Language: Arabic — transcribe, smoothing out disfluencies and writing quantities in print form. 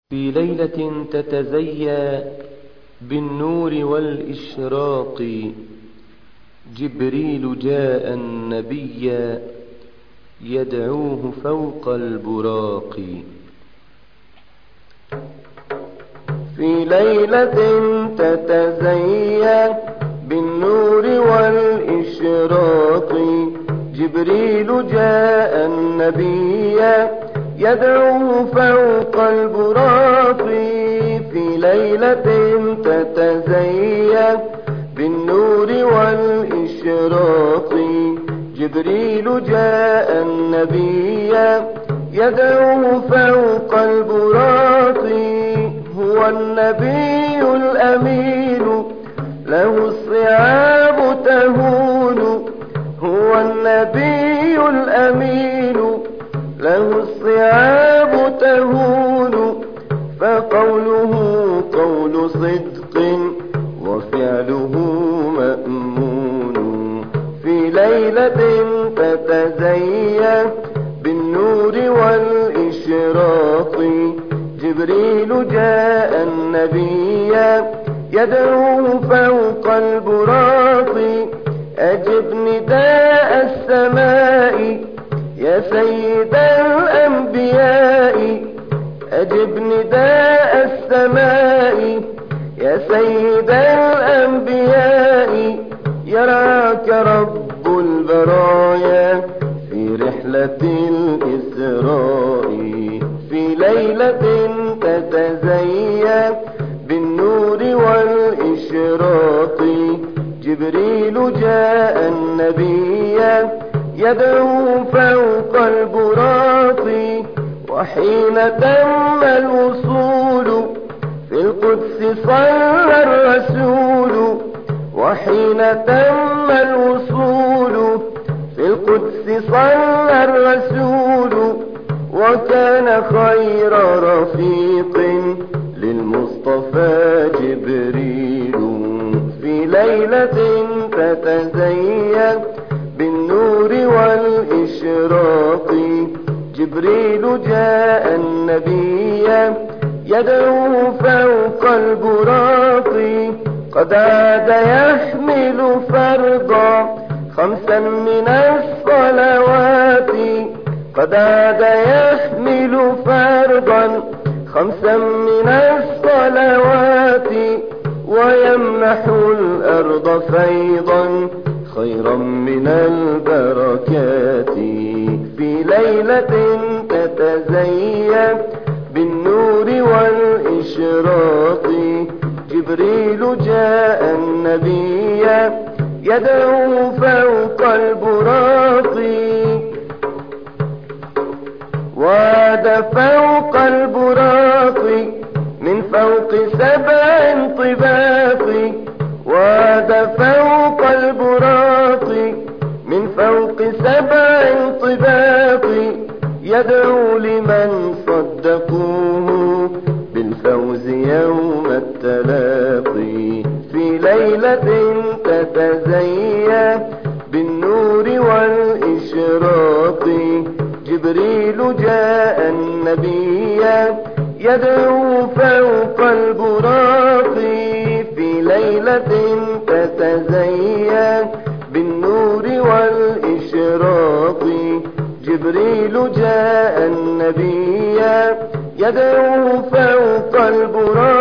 في ليلة تتزيا بالنور والإشراق جبريل جاء النبي يدعوه فوق البراق. في ليلة تتزيا بالنور والإشراق جبريل جاء النبي يدعوه فوق البراق. في ليلة تتزيا بالنور والإشراق جبريل جاء النبي يدعوه فوق البراق. هو النبي الأمين له الصعاب تهون. هو النبي الأمين له الصعاب تهون. فقوله قول صدق وفعله مأمون. في ليلة تتزيا بالنور والإشراق جبريل جاء النبي يدعوه فوق البراق. أجب نداء السماء يا سيد الأنبياء. أجب نداء السماء يا سيد الأنبياء. يراك رب البرايا في رحلة الإسراء. في ليلة تتزيا بالنور والإشراق جبريل جاء النبي يدعو فوق البراق. وحين تم الوصول في القدس صلى الرسول. وحين تم الوصول في القدس صلى الرسول. وكان خير رفيق للمصطفى جبريل. في ليلة تتزيا بالنور والإشراق جبريل جاء النبي يدعو فوق البراق. قد عاد يحمل فرضا 5 من الصلوات. قد عاد يحمل فرضا 5 من الصلوات. ويمنح الأرض فيضا خيرا من البركات. في ليلة تتزيا بالنور والإشراق جبريل جاء النبي يدعو فوق البراق. وعد فوق البراق من فوق 7 طباق. وعد فوق البراق من فوق 7 طباق. يدعو لمن صدقوه بالفوز يوم التلاقي. في ليلة تتزيا بالنور والإشراق جبريل جاء النبي يدعو فوق البراق. في ليلة تتزيا بالنور والإشراق جبريل جاء النبي يدعو فوق البراق.